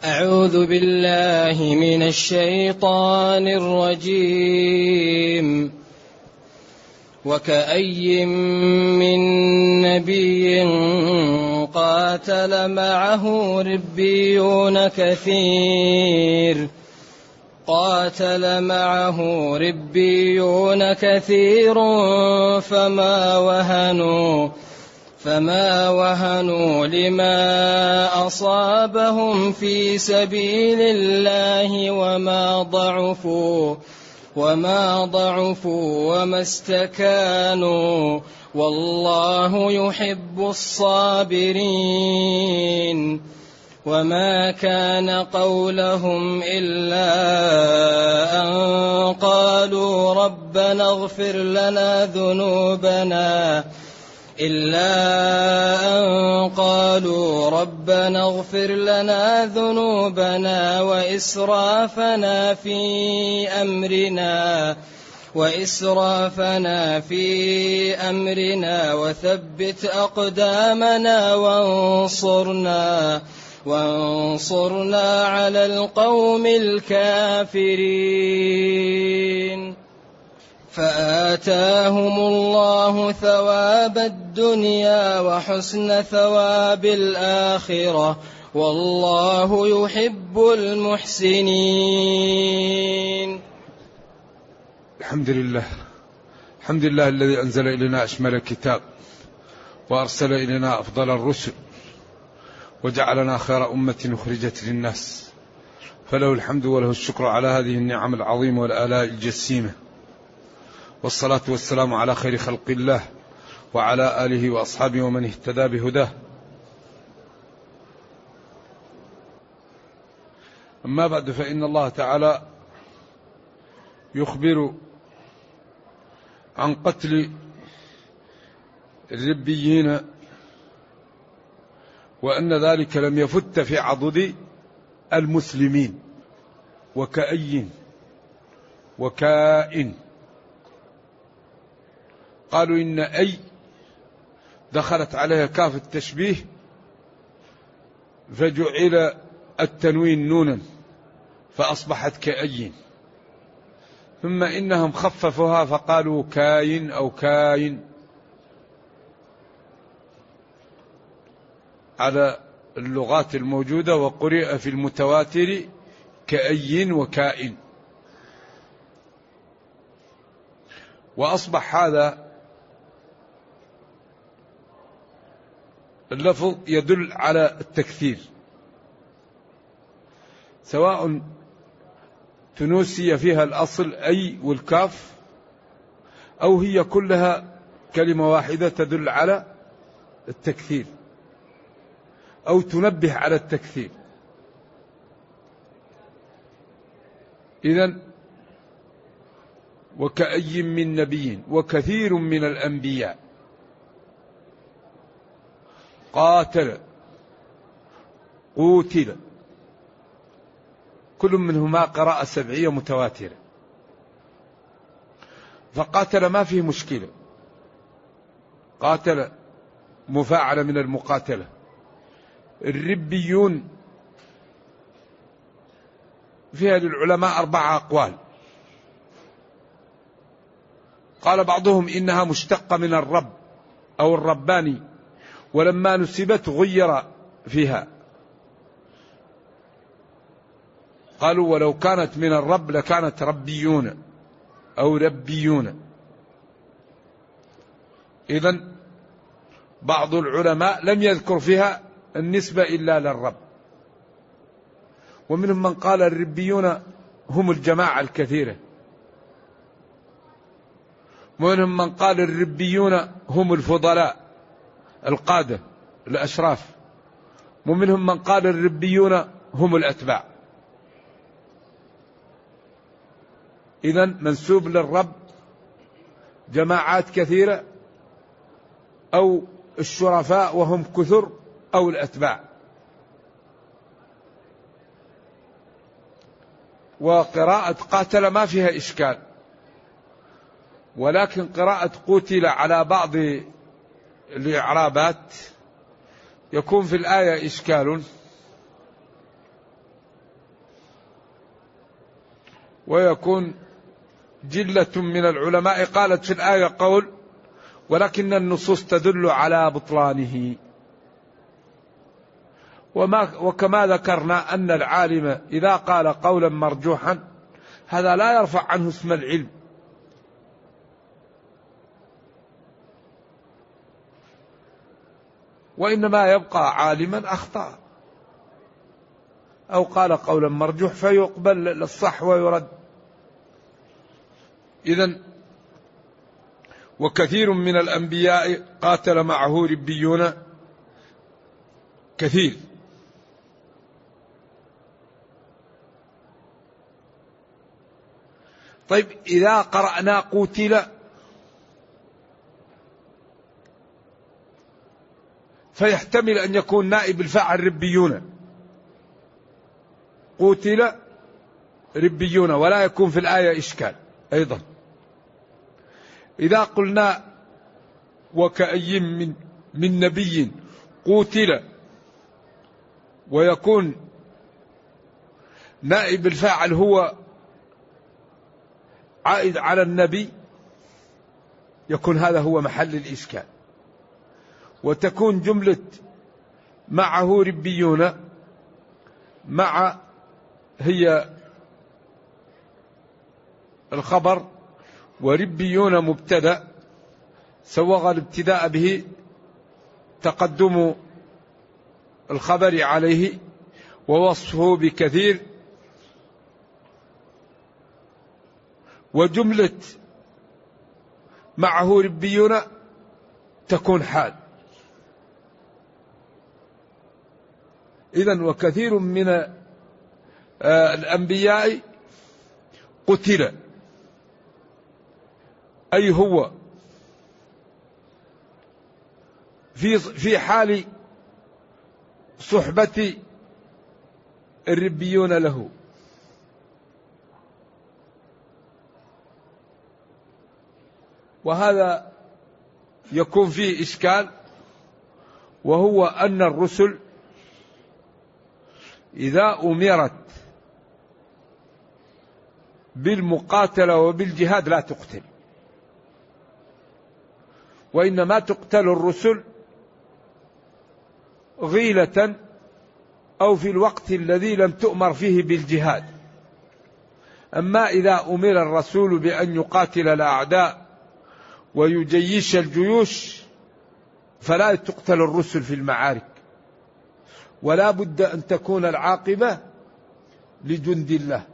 أعوذ بالله من الشيطان الرجيم. وكأي من نبي قاتل معه ربيون كثير فما وهنوا لما أصابهم في سبيل الله وما ضعفوا وما استكانوا، والله يحب الصابرين. وما كان قولهم إلا أن قالوا ربنا اغفر لنا ذنوبنا وإسرافنا في أمرنا وثبت أقدامنا وانصرنا على القوم الكافرين. فآتاهم الله ثواب الدنيا وحسن ثواب الآخرة، والله يحب المحسنين. الحمد لله الذي أنزل إلينا أشمل الكتاب وأرسل إلينا أفضل الرسل وجعلنا خير أمة أخرجت للناس، فله الحمد وله الشكر على هذه النعم العظيمة والآلاء الجسيمة، والصلاة والسلام على خير خلق الله وعلى آله وأصحابه ومن اهتدى بهداه. أما بعد، فإن الله تعالى يخبر عن قتل الربيين، وأن ذلك لم يفت في عضد المسلمين. وكائن قالوا إن أي دخلت عليها كاف التشبيه فجعل التنوين نونا فأصبحت كأي، ثم إنهم خففوها فقالوا كاين أو كاين على اللغات الموجودة، وقرئ في المتواتر كأي وكائن. وأصبح هذا اللفظ يدل على التكثير، سواء تنوسي فيها الأصل أي والكاف، أو هي كلها كلمة واحدة تدل على التكثير أو تنبه على التكثير. إذن وكأي من نبي وكثير من الأنبياء قاتل قوتل، كل منهما قراءة سبعية متواترة. فقاتل ما فيه مشكلة، قاتل مفاعلة من المقاتلة. الربيون فيها للعلماء 4 أقوال. قال بعضهم إنها مشتقة من الرب أو الرباني، ولما نسبت غير فيها، قالوا ولو كانت من الرب لكانت ربيون أو ربيون. إذن بعض العلماء لم يذكر فيها النسبة إلا للرب، ومنهم من قال الربيون هم الجماعة الكثيرة، ومنهم من قال الربيون هم الفضلاء القادة الأشراف، ومنهم من قال الربيون هم الأتباع. إذن منسوب للرب جماعات كثيرة، أو الشرفاء وهم كثر، أو الأتباع. وقراءة قاتل ما فيها إشكال، ولكن قراءة قتل على بعض الإعرابات يكون في الآية إشكال، ويكون جلة من العلماء قالت في الآية قول ولكن النصوص تدل على بطلانه. وكما ذكرنا أن العالم إذا قال قولا مرجوحا هذا لا يرفع عنه اسم العلم، وإنما يبقى عالما أخطأ أو قال قولا مرجوح فيقبل للصح ويرد. إذن وكثير من الأنبياء قاتل معه ربيون كثير. طيب إذا قرأنا قتل فيحتمل أن يكون نائب الفاعل ربيون، قتل ربيون، ولا يكون في الآية إشكال. أيضا إذا قلنا وكأي من نبي قتل ويكون نائب الفاعل هو عائد على النبي يكون هذا هو محل الإشكال، وتكون جملة معه ربيون مع هي الخبر وربيون مبتدأ سوغ الابتداء به تقدم الخبر عليه ووصفه بكثير، وجملة معه ربيون تكون حال. إذن وكثير من الأنبياء قتل، أي هو في حال صحبة الربيون له. وهذا يكون فيه إشكال، وهو أن الرسل إذا أمرت بالمقاتلة وبالجهاد لا تقتل، وإنما تقتل الرسل غيلة أو في الوقت الذي لم تؤمر فيه بالجهاد. أما إذا أمر الرسول بأن يقاتل الأعداء ويجيش الجيوش فلا تقتل الرسل في المعارك، ولا بد أن تكون العاقبة لجند الله.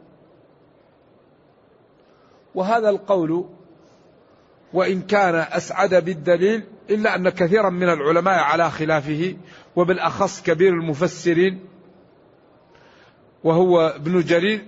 وهذا القول وإن كان أسعد بالدليل إلا أن كثيرا من العلماء على خلافه، وبالأخص كبير المفسرين وهو ابن جرير،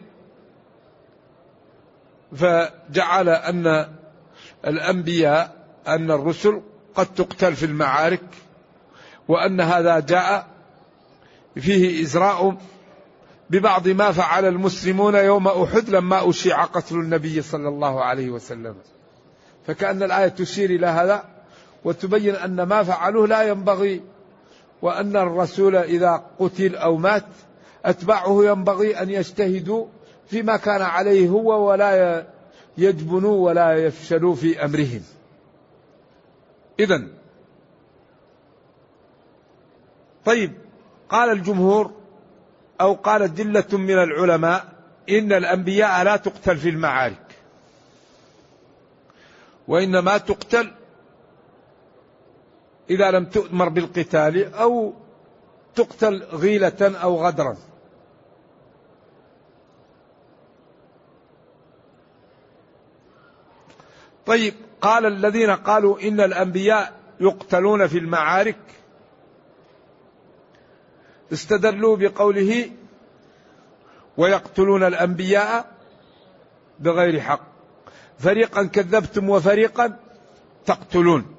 فجعل أن الأنبياء أن الرسل قد تقتل في المعارك، وأن هذا جاء فيه إزراء ببعض ما فعل المسلمون يوم أحد لما أشيع قتل النبي صلى الله عليه وسلم. فكأن الآية تشير إلى هذا وتبين أن ما فعلوه لا ينبغي، وأن الرسول إذا قتل أو مات أتباعه ينبغي أن يجتهدوا فيما كان عليه هو، ولا يجبنوا ولا يفشلوا في أمرهم. إذن طيب، قال الجمهور أو قالت جلة من العلماء إن الأنبياء لا تقتل في المعارك، وإنما تقتل إذا لم تؤمر بالقتال أو تقتل غيلة أو غدرا. طيب، قال الذين قالوا إن الأنبياء يقتلون في المعارك استدلوا بقوله ويقتلون الأنبياء بغير حق، فريقا كذبتم وفريقا تقتلون.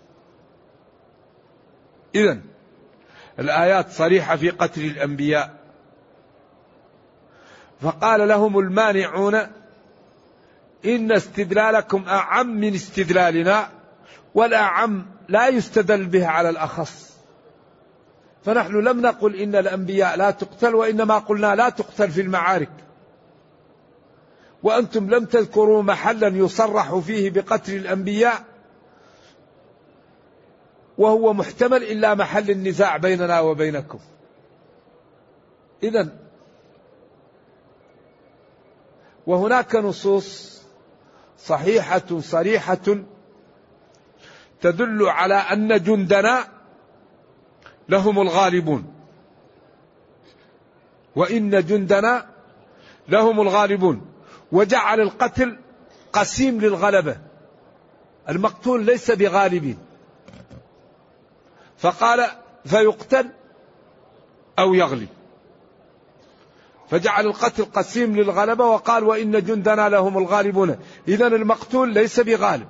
إذن الآيات صريحة في قتل الأنبياء. فقال لهم المانعون إن استدلالكم أعم من استدلالنا، والأعم لا يستدل به على الأخص. فنحن لم نقل إن الأنبياء لا تقتل، وإنما قلنا لا تقتل في المعارك، وأنتم لم تذكروا محلا يصرح فيه بقتل الأنبياء، وهو محتمل إلا محل النزاع بيننا وبينكم. إذن وهناك نصوص صحيحة صريحة تدل على أن جندنا لهم الغالبون، وإن جندنا لهم الغالبون، وجعل القتل قسيم للغلبة، المقتول ليس بغالب، فقال فيقتل أو يغلب، فجعل القتل قسيم للغلبة، وقال وإن جندنا لهم الغالبون، إذن المقتول ليس بغالب.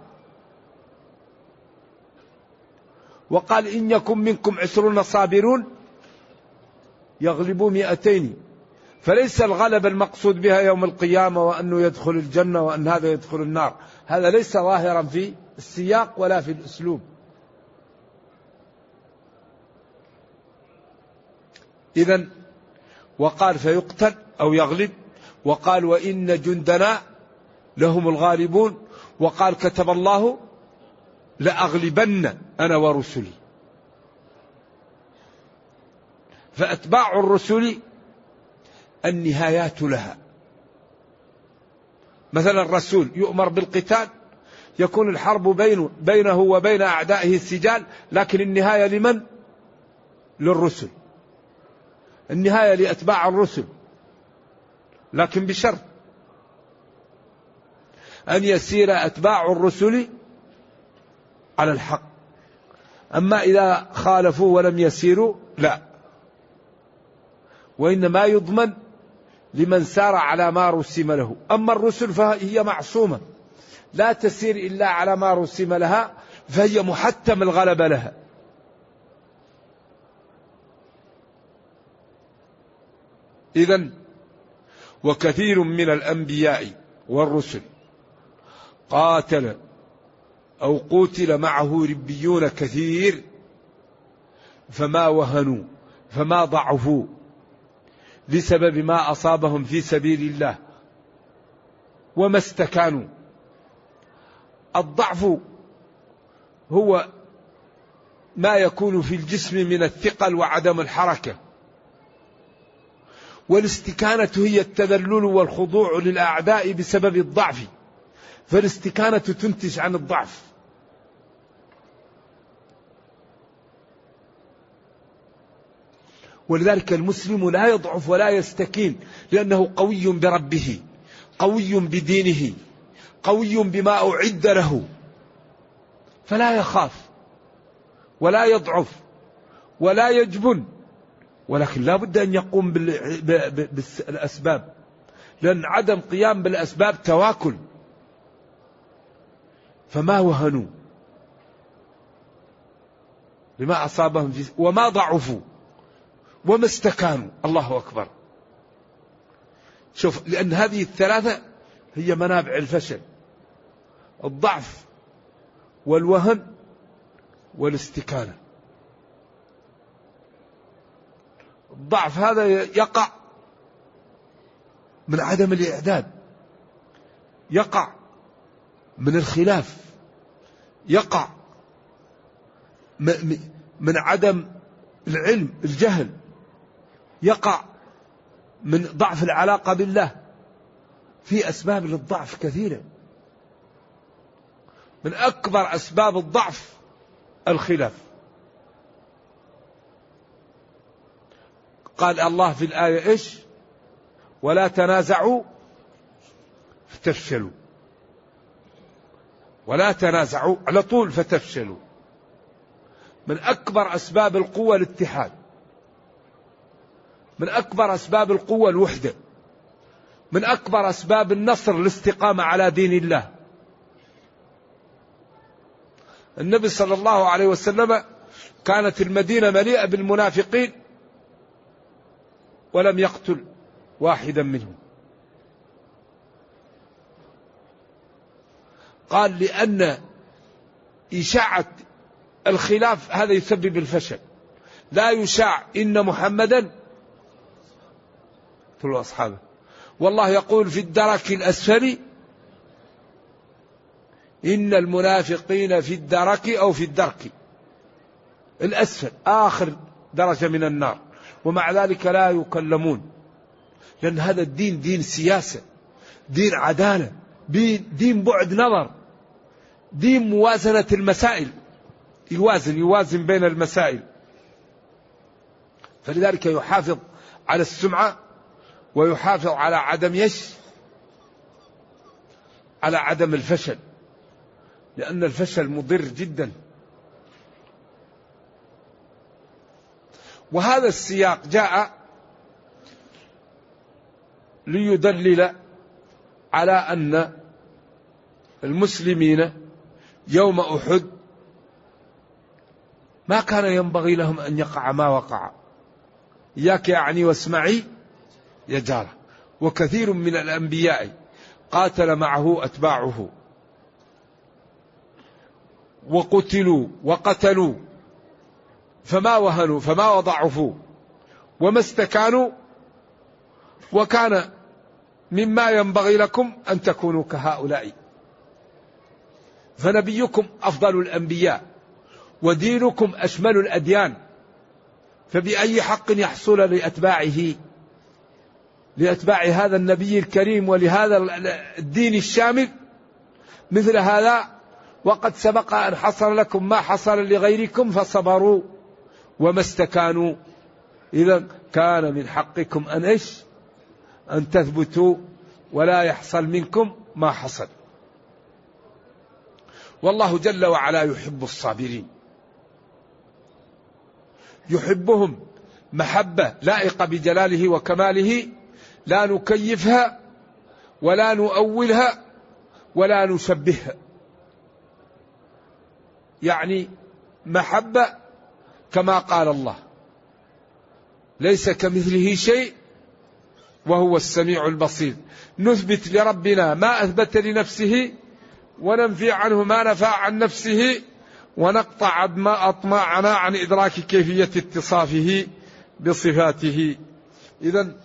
وقال إن يكن منكم 20 صابرون يغلبوا 200، فليس الغلبة المقصود بها يوم القيامة وأنه يدخل الجنة وأن هذا يدخل النار، هذا ليس ظاهرا في السياق ولا في الأسلوب. إذن وقال فيقتل أو يغلب، وقال وإن جندنا لهم الغالبون، وقال كتب الله لأغلبن أنا ورسلي. فأتباع الرسل النهايات لها، مثلا الرسول يؤمر بالقتال، يكون الحرب بينه وبين أعدائه السجال، لكن النهاية لمن؟ للرسل، النهاية لأتباع الرسل، لكن بشرط أن يسير أتباع الرسل على الحق، أما إذا خالفوا ولم يسيروا لا، وإنما يضمن لمن سار على ما رسم له. أما الرسل فهي معصومة لا تسير إلا على ما رسم لها، فهي محتم الغلبة لها. إذن وكثير من الأنبياء والرسل قاتل أو قتل معه ربيون كثير، فما وهنوا فما ضعفوا بسبب ما أصابهم في سبيل الله وما استكانوا. الضعف هو ما يكون في الجسم من الثقل وعدم الحركة، والاستكانة هي التذلل والخضوع للأعداء بسبب الضعف، فالاستكانة تنتج عن الضعف. ولذلك المسلم لا يضعف ولا يستكين، لأنه قوي بربه، قوي بدينه، قوي بما أعد له، فلا يخاف ولا يضعف ولا يجبن، ولكن لا بد أن يقوم بالأسباب، لأن عدم قيام بالأسباب تواكل. فما وهنوا لما أصابهم وما ضعفوا وما استكانوا. الله أكبر. شوف، لأن هذه الثلاثة هي منابع الفشل: الضعف والوهن والاستكانة. الضعف هذا يقع من عدم الإعداد، يقع من الخلاف، يقع من عدم العلم، الجهل، يقع من ضعف العلاقة بالله. في أسباب للضعف كثيرة، من أكبر أسباب الضعف الخلاف. قال الله في الآية إيش؟ ولا تنازعوا فتفشلوا. ولا تنازعوا على طول فتفشلوا. من أكبر أسباب القوة الاتحاد، من أكبر أسباب القوة الوحدة، من أكبر أسباب النصر الاستقامة على دين الله. النبي صلى الله عليه وسلم كانت المدينة مليئة بالمنافقين ولم يقتل واحدا منهم. قال لأن إشاعة الخلاف هذا يسبب الفشل. لا يشاع إن محمدا قتلوا أصحابه، والله يقول في الدرك الأسفل إن المنافقين في الدرك أو في الدرك الأسفل آخر درجة من النار، ومع ذلك لا يكلمون، لأن هذا الدين دين سياسة، دين عدالة، دين بعد نظر، دين موازنة المسائل، يوازن بين المسائل. فلذلك يحافظ على السمعة ويحافظ على على عدم الفشل، لأن الفشل مضر جدا. وهذا السياق جاء ليدلل على أن المسلمين يوم أحد ما كان ينبغي لهم أن يقع ما وقع. إياك يعني واسمعي يا جارة. وكثير من الأنبياء قاتل معه أتباعه وقتلوا وقتلوا فما وهنوا فما وضعفوا وما استكانوا، وكان مما ينبغي لكم أن تكونوا كهؤلاء. فنبيكم أفضل الأنبياء ودينكم أشمل الأديان، فبأي حق يحصل لأتباع هذا النبي الكريم ولهذا الدين الشامل مثل هذا؟ وقد سبق أن حصل لكم ما حصل لغيركم فصبروا وما استكانوا. إذا كان من حقكم أن تثبتوا ولا يحصل منكم ما حصل. والله جل وعلا يحب الصابرين، يحبهم محبة لائقة بجلاله وكماله، لا نكيفها ولا نؤولها ولا نشبهها. يعني محبة كما قال الله ليس كمثله شيء وهو السميع البصير. نثبت لربنا ما أثبت لنفسه وننفي عنه ما نفى عن نفسه، ونقطع ما أطمعنا عن إدراك كيفية اتصافه بصفاته. إذن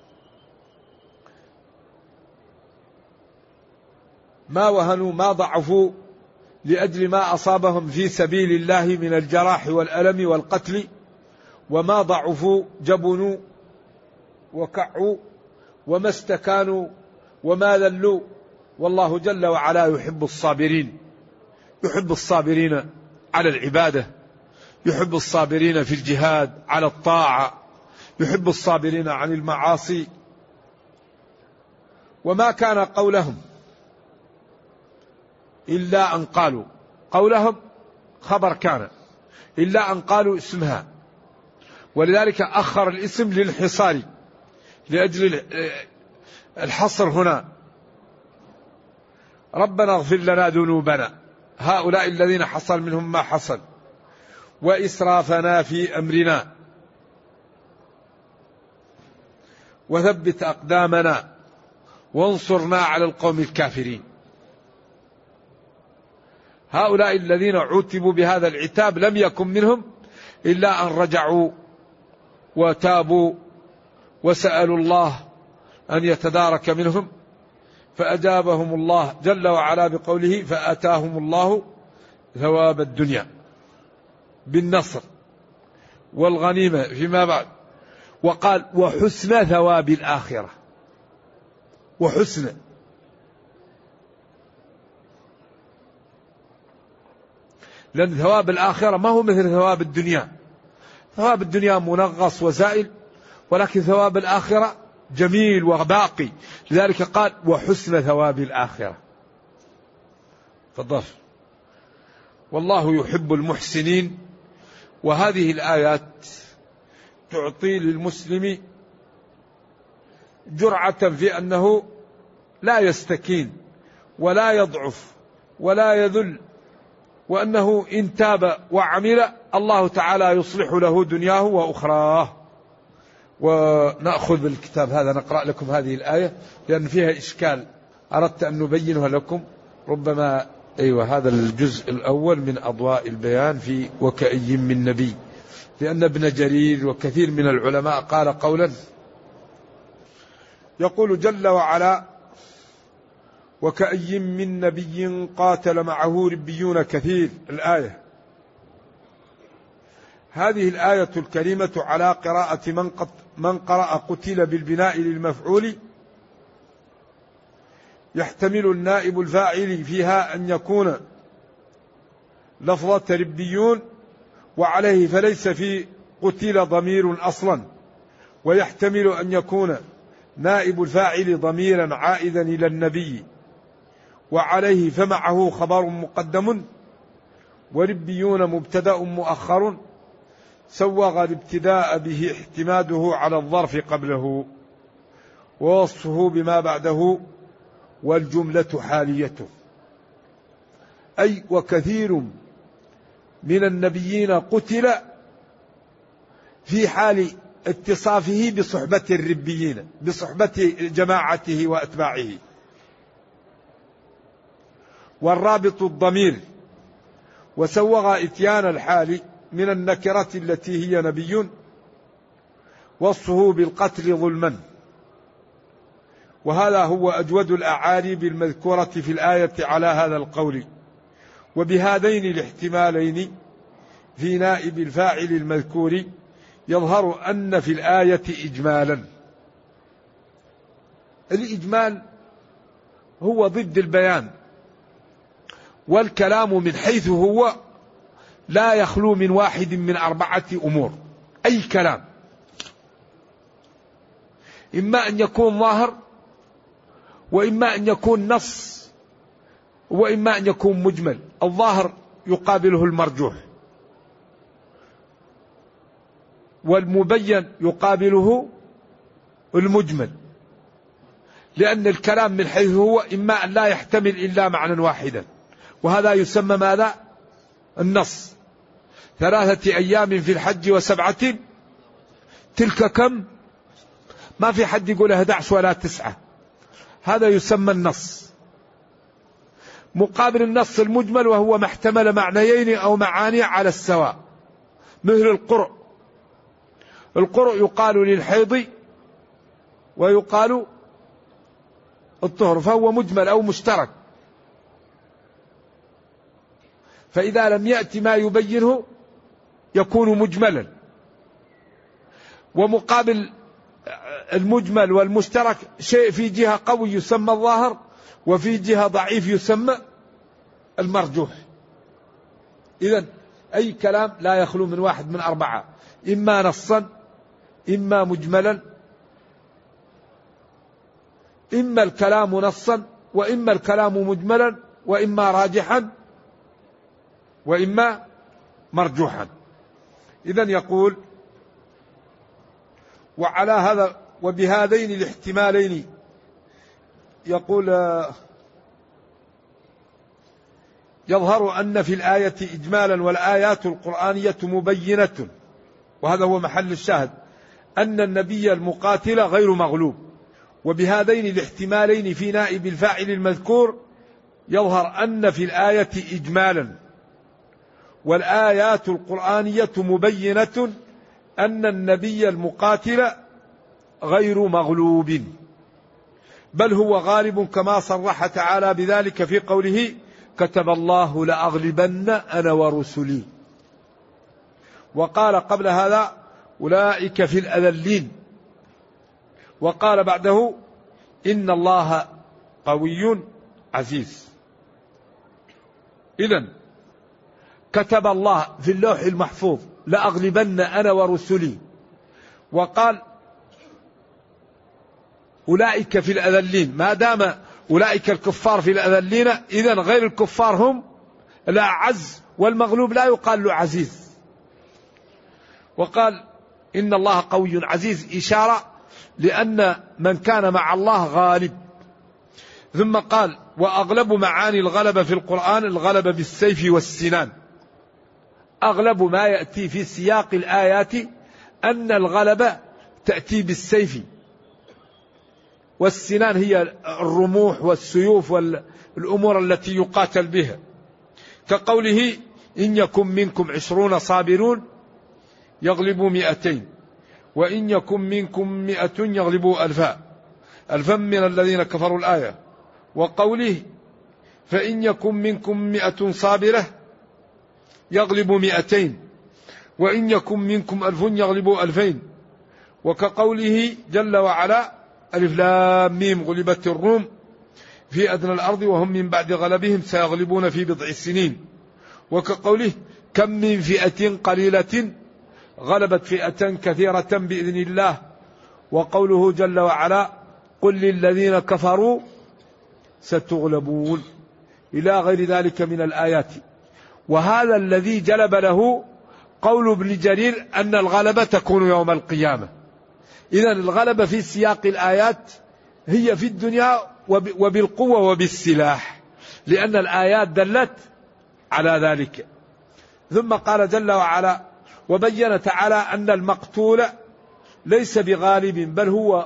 ما وهنوا ما ضعفوا لأجل ما أصابهم في سبيل الله من الجراح والألم والقتل، وما ضعفوا جبنوا وكعوا وما استكانوا وما ذلوا. والله جل وعلا يحب الصابرين، يحب الصابرين على العبادة، يحب الصابرين في الجهاد على الطاعة، يحب الصابرين عن المعاصي. وما كان قولهم إلا أن قالوا، قولهم خبر كان، إلا أن قالوا اسمها، ولذلك أخر الاسم للحصار لأجل الحصر هنا. ربنا اغفر لنا ذنوبنا، هؤلاء الذين حصل منهم ما حصل، وإسرافنا في أمرنا، وثبت أقدامنا وانصرنا على القوم الكافرين. هؤلاء الذين عوتبوا بهذا العتاب لم يكن منهم إلا أن رجعوا وتابوا وسألوا الله أن يتدارك منهم، فأجابهم الله جل وعلا بقوله فآتاهم الله ثواب الدنيا بالنصر والغنيمة فيما بعد، وقال وحسن ثواب الآخرة. وحسن، لأن ثواب الآخرة ما هو مثل ثواب الدنيا. ثواب الدنيا منغص وزائل، ولكن ثواب الآخرة جميل وباقي. لذلك قال وحسن ثواب الآخرة. فضل والله يحب المحسنين. وهذه الآيات تعطي للمسلم جرعة في أنه لا يستكين ولا يضعف ولا يذل، وأنه إن تاب وعمل الله تعالى يصلح له دنياه وأخراه. ونأخذ بالكتاب هذا نقرأ لكم هذه الآية لأن فيها إشكال أردت أن نبينها لكم. ربما هذا الجزء الأول من أضواء البيان في وكأي من نبي، لأن ابن جرير وكثير من العلماء قال قولا يقول جل وعلا: وكأي من نبي قاتل معه ربيون كثير. الآية هذه الآية الكريمة على قراءة من قرأ قتل بالبناء للمفعول، يحتمل النائب الفاعل فيها أن يكون لفظة ربيون وعليه فليس في قتل ضمير أصلا، ويحتمل أن يكون نائب الفاعل ضميرا عائدا إلى النبي وعليه فمعه خبر مقدم، وربيون مبتدأ مؤخر سوغ الابتداء به احتماده على الظرف قبله ووصفه بما بعده والجملة حاليته. أي وكثير من النبيين قتل في حال اتصافه بصحبة الربيين، بصحبة جماعته وأتباعه. والرابط الضمير، وسوغ إتيان الحال من النكرة التي هي نبي وصفه بالقتل ظلما. وهذا هو أجود الأعاريب المذكورة في الآية على هذا القول. وبهذين الاحتمالين في نائب الفاعل المذكور يظهر أن في الآية إجمالا. الإجمال هو ضد البيان، والكلام من حيث هو لا يخلو من واحد من 4 أمور. أي كلام إما أن يكون ظاهر، وإما أن يكون نص، وإما أن يكون مجمل. الظاهر يقابله المرجوح، والمبين يقابله المجمل، لأن الكلام من حيث هو إما أن لا يحتمل إلا معنى واحدا، وهذا يسمى ماذا؟ النص. 3 أيام في الحج و7 تلك كم؟ ما في حد يقول 11 ولا 9، هذا يسمى النص. مقابل النص المجمل وهو ما احتمل معنيين أو معاني على السواء، مثل القرء. القرء يقال للحيض ويقال الطهر، فهو مجمل أو مشترك. فإذا لم يأتي ما يبينه يكون مجملا. ومقابل المجمل والمشترك شيء في جهة قوي يسمى الظاهر، وفي جهة ضعيف يسمى المرجوح. إذن أي كلام لا يخلو من واحد من 4: إما نصا، إما مجملا، إما الكلام نصا، وإما الكلام مجملا، وإما راجحا، وإما مرجوحا. إذن يقول: وعلى هذا وبهذين الاحتمالين يقول يظهر أن في الآية إجمالا، والآيات القرآنية مبينة، وهذا هو محل الشاهد، أن النبي المقاتل غير مغلوب. وبهذين الاحتمالين في نائب الفاعل المذكور يظهر أن في الآية إجمالا، والآيات القرآنية مبينة أن النبي المقاتل غير مغلوب، بل هو غالب، كما صرح تعالى بذلك في قوله: كتب الله لأغلبن أنا ورسلي. وقال قبل هذا: أولئك في الأذلين. وقال بعده: إن الله قوي عزيز. إذن كتب الله في اللوح المحفوظ لأغلبن أنا ورسلي، وقال أولئك في الأذلين. ما دام أولئك الكفار في الأذلين، إذن غير الكفار هم الأعز، والمغلوب لا يقال له عزيز. وقال: إن الله قوي عزيز، إشارة لأن من كان مع الله غالب. ثم قال: وأغلب معاني الغلبة في القرآن الغلبة بالسيف والسنان. أغلب ما يأتي في سياق الآيات أن الغلبة تأتي بالسيف، والسنان هي الرموح والسيوف والأمور التي يقاتل بها، كقوله: إن يكن منكم 20 صابرون يغلبوا 200، وإن يكن منكم 100 يغلبوا 1000. الفم من الذين كفروا الآية، وقوله فإن يكن منكم 100 صابرة يغلب 200، وإن يكن منكم 1000 يغلبوا 2000. وكقوله جل وعلا ألف لام ميم غلبت الروم في أدنى الأرض وهم من بعد غلبهم سيغلبون في بضع سنين. وكقوله كم من فئة قليلة غلبت فئة كثيرة بإذن الله. وقوله جل وعلا قل للذين كفروا ستغلبون، إلى غير ذلك من الآيات. وهذا الذي جلب له قول ابن جرير أن الغلبة تكون يوم القيامة. إذن الغلبة في سياق الآيات هي في الدنيا وبالقوة وبالسلاح، لأن الآيات دلت على ذلك. ثم قال جل وعلا وبين تعالى أن المقتول ليس بغالب، بل هو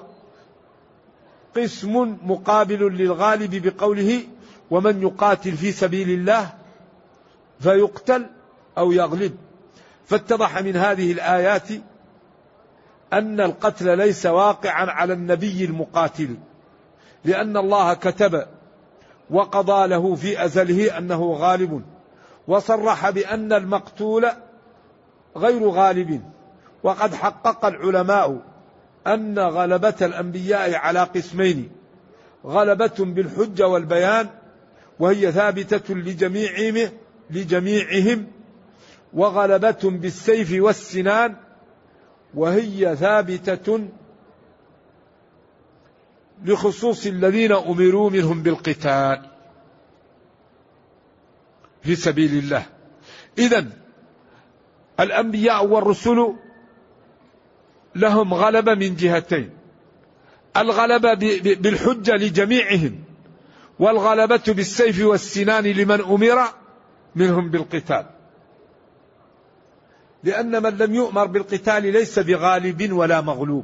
قسم مقابل للغالب بقوله ومن يقاتل في سبيل الله فيقتل أو يغلب. فاتضح من هذه الآيات أن القتل ليس واقعا على النبي المقاتل، لأن الله كتب وقضى له في أزله أنه غالب، وصرح بأن المقتول غير غالب. وقد حقق العلماء أن غلبة الأنبياء على قسمين: غلبة بالحجة والبيان وهي ثابتة لجميعهم، وغلبة بالسيف والسنان وهي ثابتة لخصوص الذين أمروا منهم بالقتال في سبيل الله. إذن الأنبياء والرسل لهم غلبة من جهتين: الغلبة بالحجة لجميعهم، والغلبة بالسيف والسنان لمن أمر منهم بالقتال. لأن من لم يؤمر بالقتال ليس بغالب ولا مغلوب،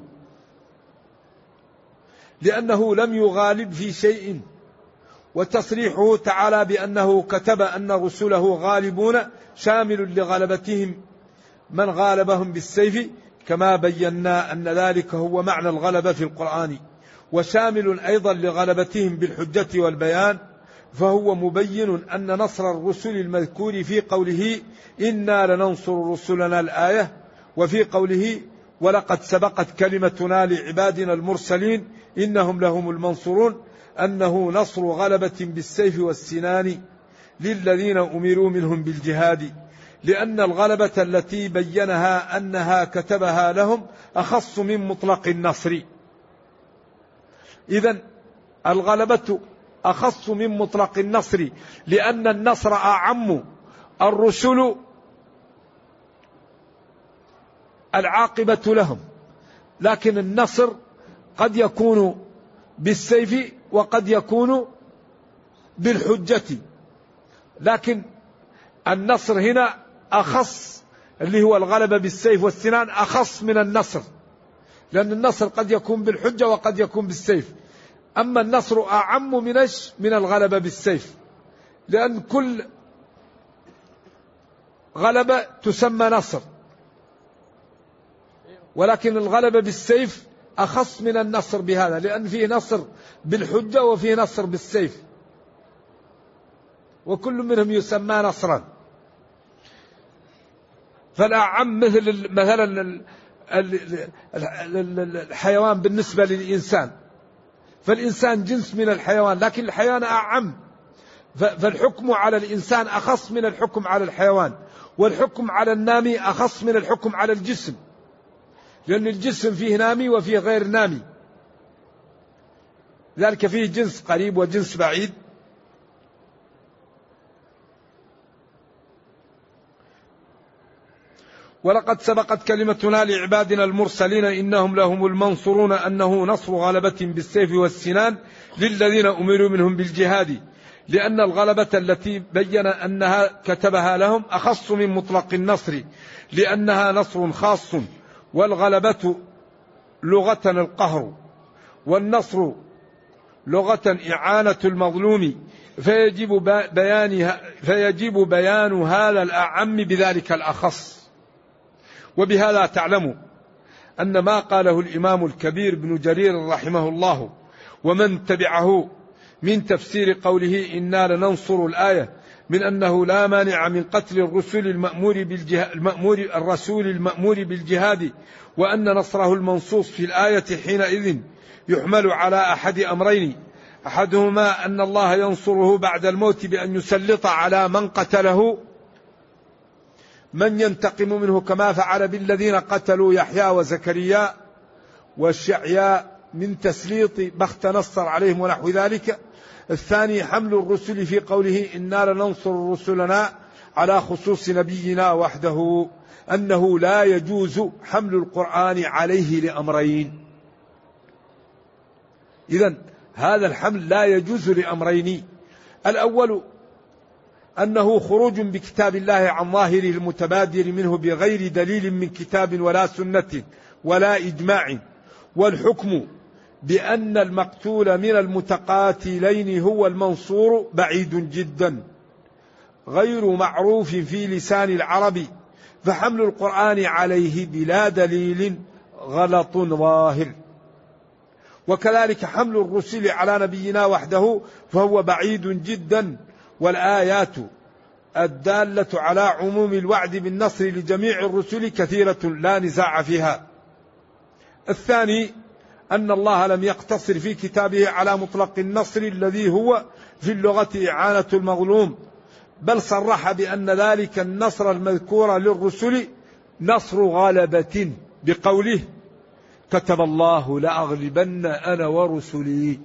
لأنه لم يغالب في شيء. وتصريحه تعالى بأنه كتب أن رسله غالبون شامل لغلبتهم من غالبهم بالسيف، كما بينا أن ذلك هو معنى الغلبة في القرآن، وشامل أيضا لغلبتهم بالحجة والبيان. فهو مبين أن نصر الرسل المذكور في قوله إنا لننصر رسلنا الآية، وفي قوله ولقد سبقت كلمتنا لعبادنا المرسلين إنهم لهم المنصورون، أنه نصر غلبة بالسيف والسنان للذين أمروا منهم بالجهاد، لأن الغلبة التي بينها أنها كتبها لهم أخص من مطلق النصر. إذن الغلبة أخص من مطلق النصر، لأن النصر أعم. الرسل العاقبة لهم، لكن النصر قد يكون بالسيف وقد يكون بالحجة، لكن النصر هنا أخص، اللي هو الغلبة بالسيف والسنان أخص من النصر، لأن النصر قد يكون بالحجة وقد يكون بالسيف. أما النصر أعم من الغلبة بالسيف، لأن كل غلبة تسمى نصر، ولكن الغلبة بالسيف أخص من النصر بهذا، لأن فيه نصر بالحجة وفيه نصر بالسيف، وكل منهم يسمى نصرا. فالأعم مثلا الحيوان بالنسبة للإنسان، فالإنسان جنس من الحيوان، لكن الحيوان أعم، فالحكم على الإنسان أخص من الحكم على الحيوان، والحكم على النامي أخص من الحكم على الجسم، لأن الجسم فيه نامي وفيه غير نامي، ذلك فيه جنس قريب وجنس بعيد. ولقد سبقت كلمتنا لعبادنا المرسلين إنهم لهم المنصورون، أنه نصر غلبة بالسيف والسنان للذين أمروا منهم بالجهاد، لأن الغلبة التي بين أنها كتبها لهم أخص من مطلق النصر، لأنها نصر خاص. والغلبة لغة القهر، والنصر لغة إعانة المظلوم، فيجب بيان هذا الأعم بذلك الأخص. وبهذا تعلم أن ما قاله الإمام الكبير ابن جرير رحمه الله ومن تبعه من تفسير قوله إنا لننصر الآية من أنه لا مانع من قتل الرسول المأمور بالجهاد، وأن نصره المنصوص في الآية حينئذ يحمل على أحد أمرين: أحدهما أن الله ينصره بعد الموت بأن يسلط على من قتله من ينتقم منه، كما فعل بالذين قتلوا يحيى وزكريا والشعياء من تسليط بخت نصر عليهم ونحو ذلك. الثاني حمل الرسل في قوله إنا لننصر رسلنا على خصوص نبينا وحده، أنه لا يجوز حمل القرآن عليه لأمرين. إذن هذا الحمل لا يجوز لأمرين: الأول أنه خروج بكتاب الله عن ظاهره المتبادر منه بغير دليل من كتاب ولا سنة ولا إجماع، والحكم بأن المقتول من المتقاتلين هو المنصور بعيد جدا غير معروف في لسان العرب، فحمل القرآن عليه بلا دليل غلط ظاهر. وكذلك حمل الرسل على نبينا وحده فهو بعيد جدا، والآيات الدالة على عموم الوعد بالنصر لجميع الرسل كثيرة لا نزاع فيها. الثاني أن الله لم يقتصر في كتابه على مطلق النصر الذي هو في اللغة إعانة المظلوم، بل صرح بأن ذلك النصر المذكور للرسل نصر غلبة بقوله كتب الله لأغلبن أنا ورسلي.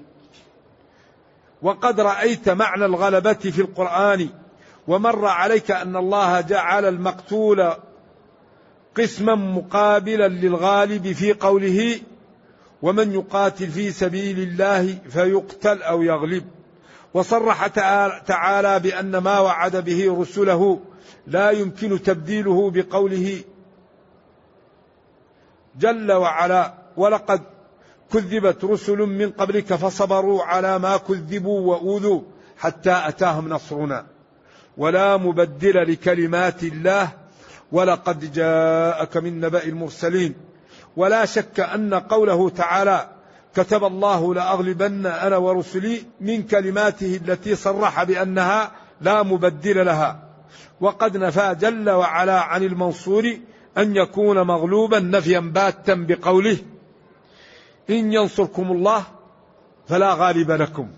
وقد رأيت معنى الغلبة في القرآن، ومر عليك أن الله جعل المقتول قسما مقابلا للغالب في قوله ومن يقاتل في سبيل الله فيقتل أو يغلب. وصرح تعالى بأن ما وعد به رسله لا يمكن تبديله بقوله جل وعلا ولقد كذبت رسل من قبلك فصبروا على ما كذبوا وأوذوا حتى أتاهم نصرنا ولا مبدل لكلمات الله ولقد جاءك من نبأ المرسلين. ولا شك أن قوله تعالى كتب الله لأغلبن أنا ورسلي من كلماته التي صرح بأنها لا مبدل لها. وقد نفى جل وعلا عن المنصور أن يكون مغلوبا نفيا باتا بقوله إن ينصركم الله فلا غالب لكم.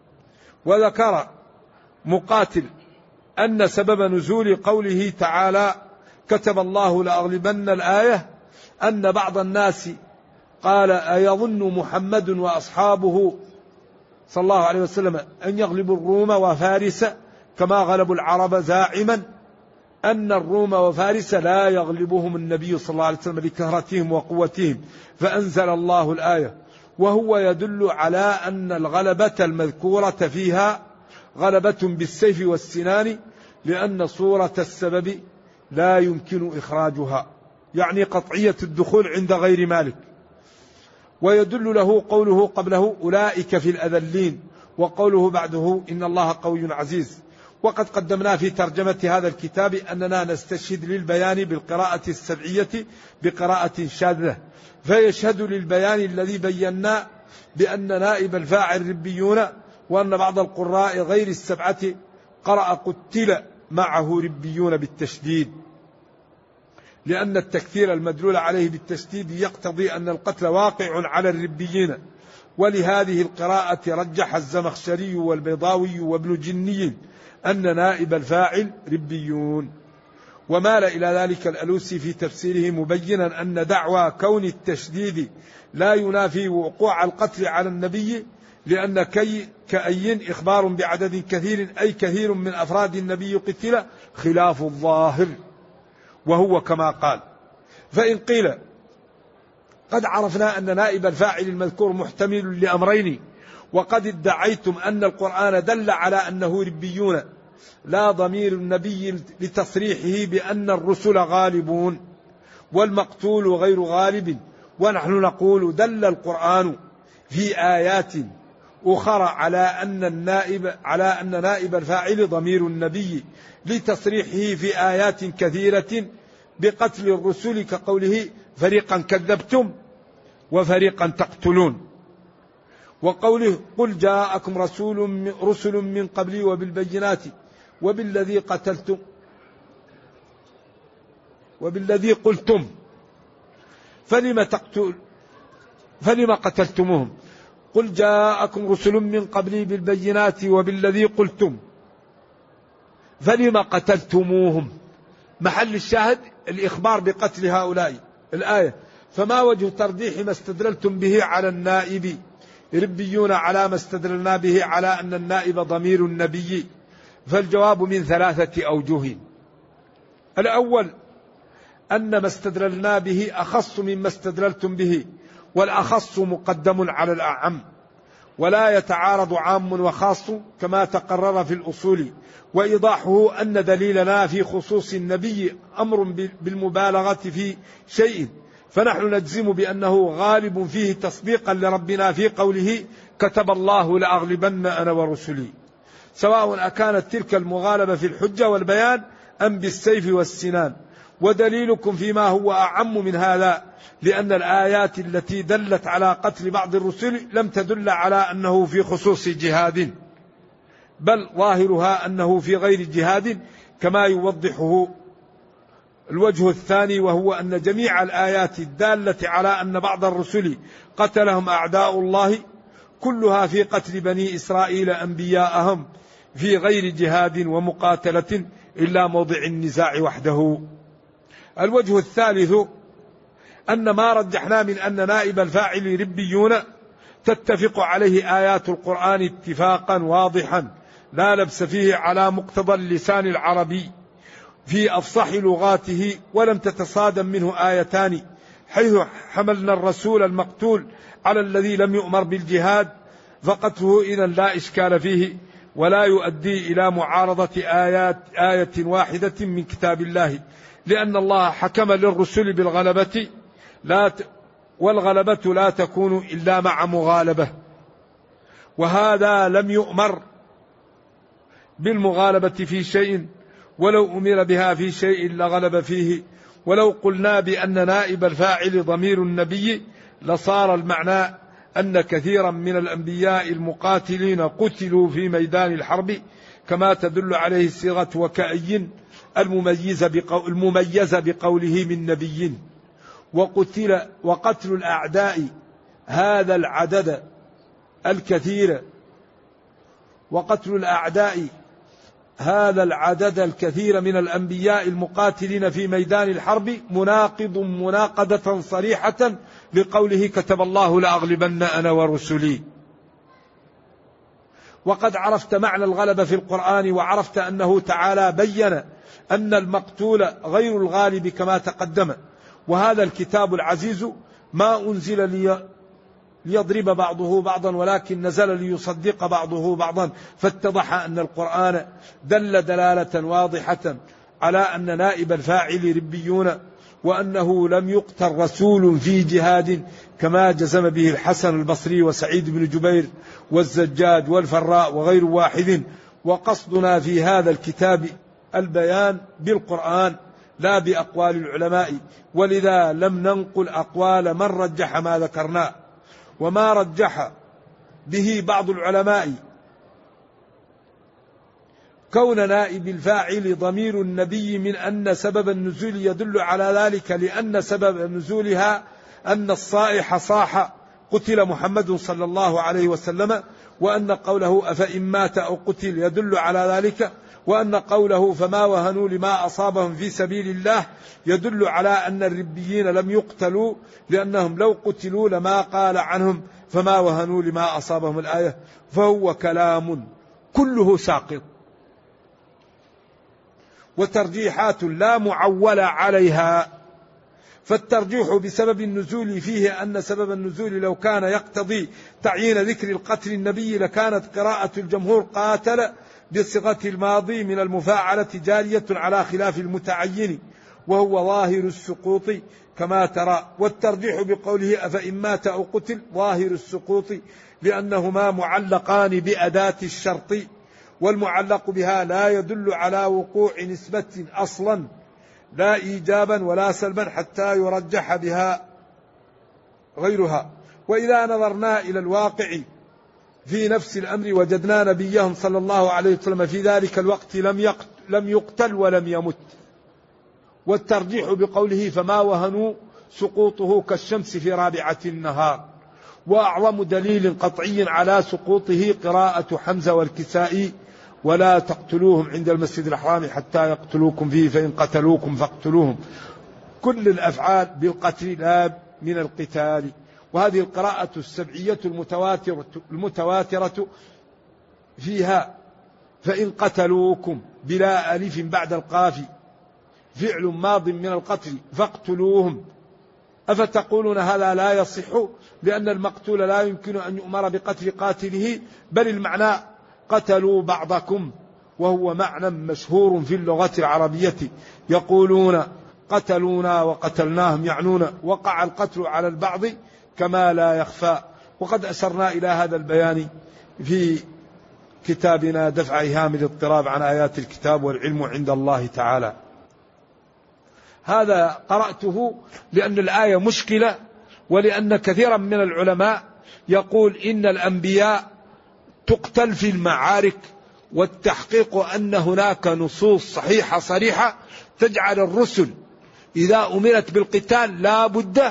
وذكر مقاتل أن سبب نزول قوله تعالى كتب الله لأغلبن الآية أن بعض الناس قال أيظن محمد وأصحابه صلى الله عليه وسلم أن يغلبوا الروم وفارس كما غلبوا العرب، زاعما أن الروم وفارس لا يغلبهم النبي صلى الله عليه وسلم لكثرتهم وقوتهم، فأنزل الله الآية. وهو يدل على أن الغلبة المذكورة فيها غلبة بالسيف والسنان، لأن صورة السبب لا يمكن إخراجها، يعني قطعية الدخول عند غير مالك. ويدل له قوله قبله أولئك في الأذلين، وقوله بعده إن الله قوي عزيز. وقد قدمنا في ترجمة هذا الكتاب أننا نستشهد للبيان بالقراءة السبعية بقراءة شاذة، فيشهد للبيان الذي بينا بأن نائب الفاعل ربيون، وأن بعض القراء غير السبعة قرأ قتل معه ربيون بالتشديد، لأن التكثير المدلول عليه بالتشديد يقتضي أن القتل واقع على الربيين. ولهذه القراءة رجح الزمخشري والبيضاوي وابن جني أن نائب الفاعل ربيون. ومال إلى ذلك الألوسي في تفسيره مبينا أن دعوى كون التشديد لا ينافي وقوع القتل على النبي، لأن كأي إخبار بعدد كثير أي كثير من أفراد النبي قتل خلاف الظاهر، وهو كما قال. فإن قيل قد عرفنا أن نائب الفاعل المذكور محتمل لأمرين، وقد ادعيتم أن القرآن دل على أنه ربيون لا ضمير النبي لتصريحه بأن الرسل غالبون والمقتول غير غالب، ونحن نقول دل القرآن في آيات أخرى على أن نائب الفاعل ضمير النبي لتصريحه في آيات كثيرة بقتل الرسل، كقوله فريقا كذبتم وفريقا تقتلون. وقوله قل جاءكم رسل من قبلي وبالبينات وبالذي قلتم فلم قتلتموهم. قل جاءكم رسل من قبلي بالبينات وبالذي قلتم فلم قتلتموهم. محل الشاهد الإخبار بقتل هؤلاء الآية. فما وجه ترجيح ما استدللتم به على النائب؟ ربيون على ما استدللنا به على أن النائب ضمير النبي. فالجواب من 3 أوجه. الأول أن ما استدللنا به أخص مما استدللتم به، والأخص مقدم على الأعم، ولا يتعارض عام وخاص كما تقرر في الأصول. وإيضاحه أن دليلنا في خصوص النبي أمر بالمبالغة في شيء، فنحن نجزم بأنه غالب فيه تصديقا لربنا في قوله كتب الله لأغلبن أنا ورسلي، سواء أكانت تلك المغالبة في الحجة والبيان أم بالسيف والسنان. ودليلكم فيما هو أعم من هذا، لأن الآيات التي دلت على قتل بعض الرسل لم تدل على أنه في خصوص جهاد، بل ظاهرها أنه في غير جهاد، كما يوضحه الوجه الثاني، وهو أن جميع الآيات الدالة على أن بعض الرسل قتلهم أعداء الله كلها في قتل بني إسرائيل أنبياءهم في غير جهاد ومقاتلة إلا موضع النزاع وحده. الوجه الثالث أن ما رجحنا من أن نائب الفاعل ربيون تتفق عليه آيات القرآن اتفاقا واضحا لا لبس فيه على مقتضى اللسان العربي في أفصح لغاته، ولم تتصادم منه آيتان، حيث حملنا الرسول المقتول على الذي لم يؤمر بالجهاد، فقتله إذن لا إشكال فيه، ولا يؤدي إلى معارضة آية واحدة من كتاب الله، لأن الله حكم للرسل بالغلبة والغلبة لا تكون إلا مع مغالبة، وهذا لم يؤمر بالمغالبة في شيء، ولو أمر بها في شيء لغلب فيه. ولو قلنا بأن نائب الفاعل ضمير النبي لصار المعنى أن كثيرا من الأنبياء المقاتلين قتلوا في ميدان الحرب، كما تدل عليه الصيغة وكأي المميزة بقوله من نبي. وقتل الأعداء هذا العدد الكثير، وقتل الأعداء هذا العدد الكثير من الأنبياء المقاتلين في ميدان الحرب مناقض مناقضة صريحة بقوله كتب الله لأغلبن أنا ورسلي. وقد عرفت معنى الغلبة في القرآن، وعرفت أنه تعالى بين أن المقتول غير الغالب كما تقدم، وهذا الكتاب العزيز ما أنزل ليضرب بعضه بعضا، ولكن نزل ليصدق بعضه بعضا، فاتضح أن القرآن دل دلالة واضحة على أن نائب الفاعل ربيون، وأنه لم يقتل رسول في جهاد كما جزم به الحسن البصري وسعيد بن جبير والزجاج والفراء وغير واحد. وقصدنا في هذا الكتاب البيان بالقرآن لا بأقوال العلماء، ولذا لم ننقل أقوال من رجح ما ذكرنا. وما رجح به بعض العلماء كون نائب الفاعل ضمير النبي من أن سبب النزول يدل على ذلك، لأن سبب نزولها أن الصائح صاح قتل محمد صلى الله عليه وسلم، وأن قوله أفإن مات أو قتل يدل على ذلك، وأن قوله فما وهنوا لما أصابهم في سبيل الله يدل على أن الربيين لم يقتلوا، لأنهم لو قتلوا لما قال عنهم فما وهنوا لما أصابهم الآية. فهو كلام كله ساقط، وترجيحات لا معول عليها. فالترجيح بسبب النزول فيه أن سبب النزول لو كان يقتضي تعيين ذكر القتل النبي لكانت قراءة الجمهور قاتل بصيغة الماضي من المفاعلة جارية على خلاف المتعين، وهو ظاهر السقوط كما ترى. والترجيح بقوله أفإن مات أو قتل ظاهر السقوط، لأنهما معلقان بأداة الشرط، والمعلق بها لا يدل على وقوع نسبة أصلا لا إيجابا ولا سلبا حتى يرجح بها غيرها. وإذا نظرنا إلى الواقع في نفس الأمر وجدنا نبيهم صلى الله عليه وسلم في ذلك الوقت لم يقتل ولم يمت. والترجيح بقوله فما وهنوا سقوطه كالشمس في رابعة النهار. وأعظم دليل قطعي على سقوطه قراءة حمزة والكسائي ولا تقتلوهم عند المسجد الحرام حتى يقتلوكم فيه فإن قتلوكم فاقتلوهم. كل الأفعال بالقتل لا من القتال. وهذه القراءة السبعية المتواترة فيها فإن قتلوكم بلا ألف بعد القاف فعل ماض من القتل فاقتلوهم. أفتقولون هذا لا يصح لأن المقتول لا يمكن أن يؤمر بقتل قاتله، بل المعنى قتلوا بعضكم، وهو معنى مشهور في اللغة العربية. يقولون قتلونا وقتلناهم، يعنون وقع القتل على البعض كما لا يخفى. وقد أشرنا إلى هذا البيان في كتابنا دفع إيهام الاضطراب عن آيات الكتاب والعلم عند الله تعالى. هذا قرأته لأن الآية مشكلة، ولأن كثيرا من العلماء يقول إن الأنبياء تقتل في المعارك، والتحقيق أن هناك نصوص صحيحة صريحة تجعل الرسل إذا أمرت بالقتال لا بد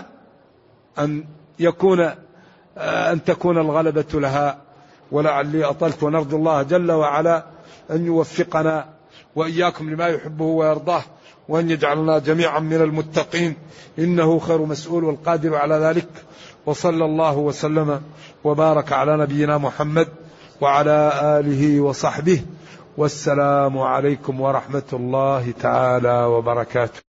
أن تكون الغلبة لها. ولعلي أطلت، ونرجو الله جل وعلا أن يوفقنا وإياكم لما يحبه ويرضاه، وأن يجعلنا جميعا من المتقين، إنه خير مسؤول والقادر على ذلك. وصلى الله وسلم وبارك على نبينا محمد وعلى آله وصحبه، والسلام عليكم ورحمة الله تعالى وبركاته.